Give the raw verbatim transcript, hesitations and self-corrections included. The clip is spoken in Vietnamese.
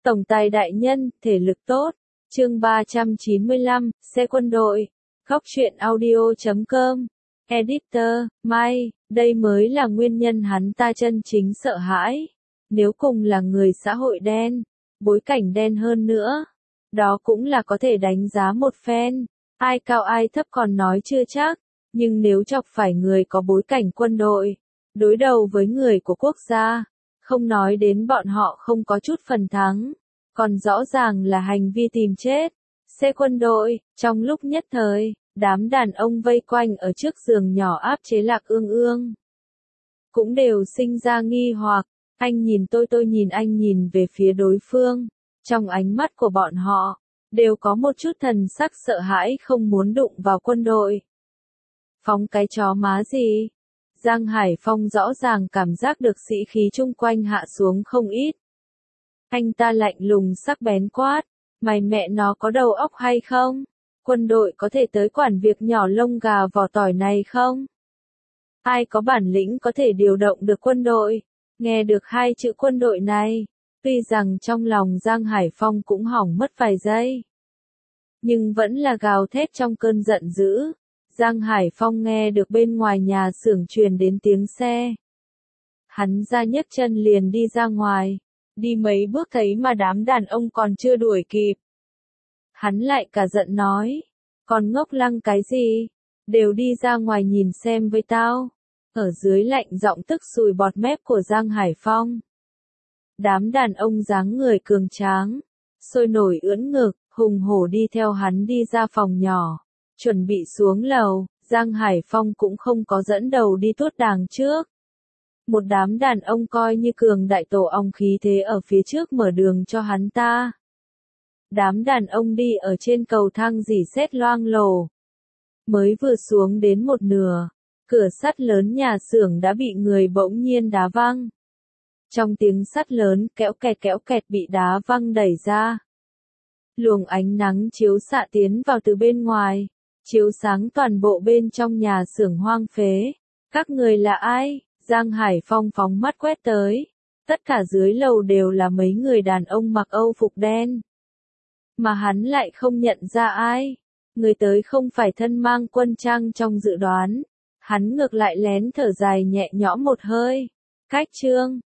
Tổng tài đại nhân, thể lực tốt. Chương ba trăm chín mươi lăm, xe quân đội. Góc truyện audio chấm com. Editor, May, đây mới là nguyên nhân hắn ta chân chính sợ hãi. Nếu cùng là người xã hội đen, bối cảnh đen hơn nữa, đó cũng là có thể đánh giá một phen. Ai cao ai thấp còn nói chưa chắc, nhưng nếu chọc phải người có bối cảnh quân đội, đối đầu với người của quốc gia, không nói đến bọn họ không có chút phần thắng, còn rõ ràng là hành vi tìm chết. Xe quân đội, trong lúc nhất thời, đám đàn ông vây quanh ở trước giường nhỏ áp chế Lạc Ương Ương. Cũng đều sinh ra nghi hoặc, anh nhìn tôi tôi nhìn anh nhìn về phía đối phương, trong ánh mắt của bọn họ, đều có một chút thần sắc sợ hãi không muốn đụng vào quân đội. Phóng cái chó má gì? Giang Hải Phong rõ ràng cảm giác được sĩ khí chung quanh hạ xuống không ít. Anh ta lạnh lùng sắc bén quát, mày mẹ nó có đầu óc hay không? Quân đội có thể tới quản việc nhỏ lông gà vỏ tỏi này không? Ai có bản lĩnh có thể điều động được quân đội? Nghe được hai chữ quân đội này, tuy rằng trong lòng Giang Hải Phong cũng hỏng mất vài giây, nhưng vẫn là gào thét trong cơn giận dữ. Giang Hải Phong nghe được bên ngoài nhà xưởng truyền đến tiếng xe. Hắn ra nhấc chân liền đi ra ngoài, đi mấy bước thấy mà đám đàn ông còn chưa đuổi kịp. Hắn lại cả giận nói, còn ngốc lăng cái gì, đều đi ra ngoài nhìn xem với tao. Ở dưới lạnh giọng tức sùi bọt mép của Giang Hải Phong. Đám đàn ông dáng người cường tráng, sôi nổi ưỡn ngực, hùng hổ đi theo hắn đi ra phòng nhỏ. Chuẩn bị xuống lầu, Giang Hải Phong cũng không có dẫn đầu đi tuốt đàng trước. Một đám đàn ông coi như cường đại tổ ong khí thế ở phía trước mở đường cho hắn ta. Đám đàn ông đi ở trên cầu thang rỉ sét loang lổ. Mới vừa xuống đến một nửa, cửa sắt lớn nhà xưởng đã bị người bỗng nhiên đá văng. Trong tiếng sắt lớn kéo kẹt kéo kẹt bị đá văng đẩy ra. Luồng ánh nắng chiếu xạ tiến vào từ bên ngoài, chiếu sáng toàn bộ bên trong nhà xưởng hoang phế. Các người là ai? Giang Hải Phong phóng mắt quét tới. Tất cả dưới lầu đều là mấy người đàn ông mặc Âu phục đen. Mà hắn lại không nhận ra ai. Người tới không phải thân mang quân trang trong dự đoán. Hắn ngược lại lén thở dài nhẹ nhõm một hơi. Cách trương,